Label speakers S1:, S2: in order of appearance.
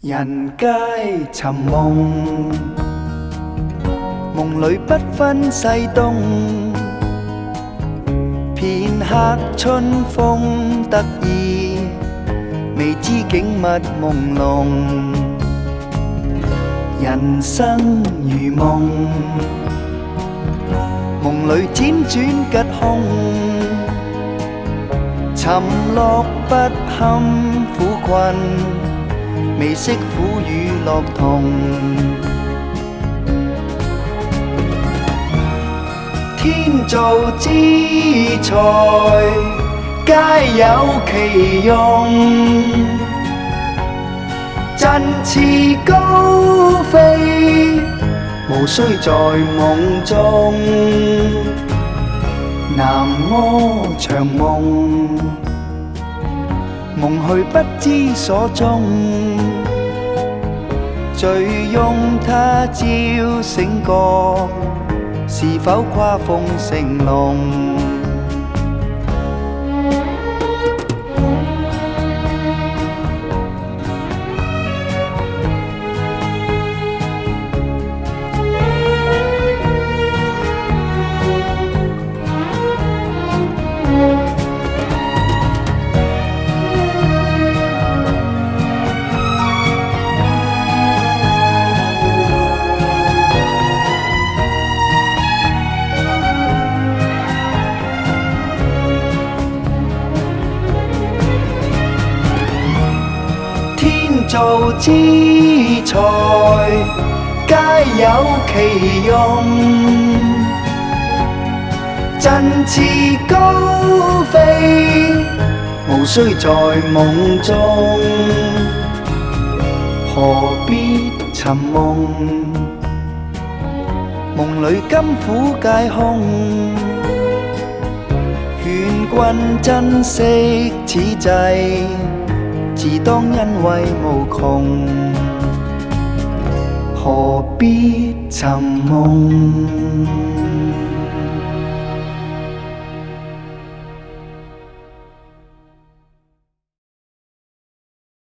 S1: 人皆尋夢，夢裏不分西東。片刻春風得意，未知景物朦朧。人生如夢，夢裏輾轉吉凶。沉落不堪苦困，未識苦與樂同。天造之材，皆有其用。振翅高飛，無需在夢中。南柯長夢，夢去不知所蹤。醉擁他朝醒覺，是否跨鳳成龍？天造之材，皆有其用。振翅高飛，無需在夢中。何必尋夢？夢裏甘苦皆空。勸君珍惜此際，自當欣慰無窮，何必尋夢？